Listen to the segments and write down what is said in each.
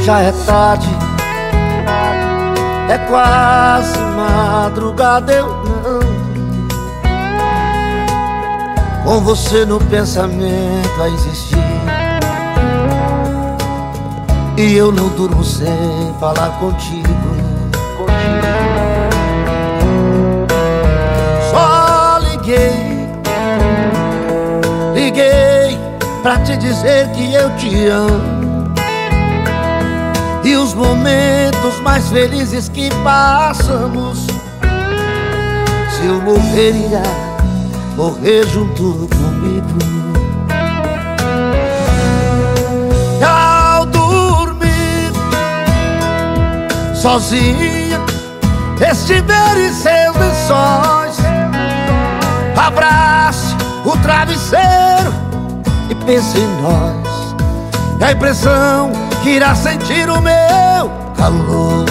Já é tarde, é quase madrugada, eu não dormi. Com você no pensamento a existir, e eu não durmo sem falar contigo. Só liguei pra te dizer que eu te amo. E os momentos mais felizes que passamos, se eu morreria, morrer junto comigo. E ao dormir sozinha, estiver em seus lençóis, abrace o travesseiro e pense em nós. É a impressão que irá sentir o meu calor.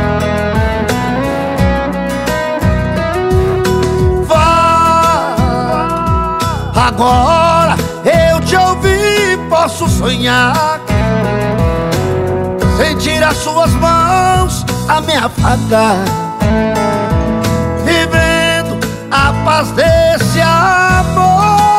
Vá, agora eu te ouvi, posso sonhar, sentir as suas mãos a me afagar, vivendo a paz desse amor.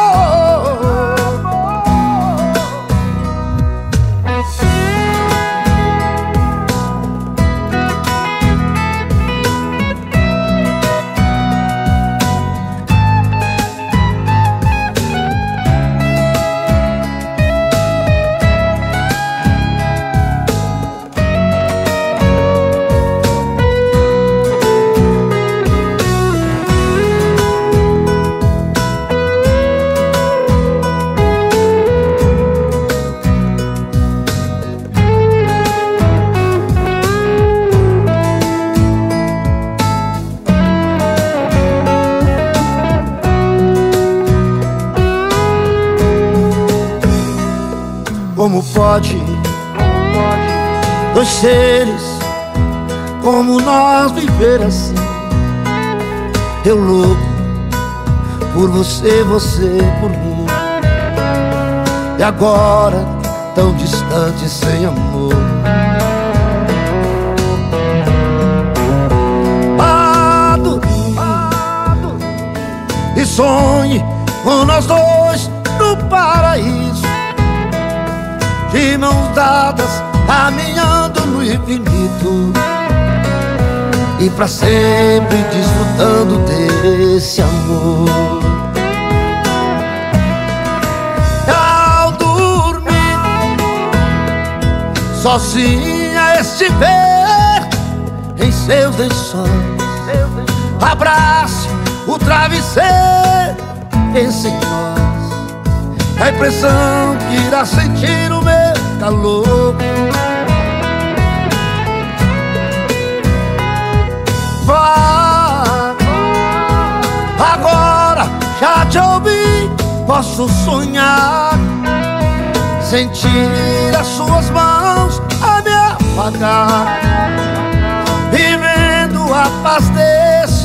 Como pode dois seres como nós viver assim? Eu louco por você, você por mim. E agora tão distante, sem amor. Vá dormir e sonhe com nós dois no paraíso, de mãos dadas, caminhando no infinito, e pra sempre desfrutando desse amor. Ao dormir sozinha estiver em seus lençóis, abrace o travesseiro, pense em nós. A impressão que irá sentir o meu calor. Vá, agora já te ouvi, posso sonhar, sentir as suas mãos a me afagar, vivendo a paz desse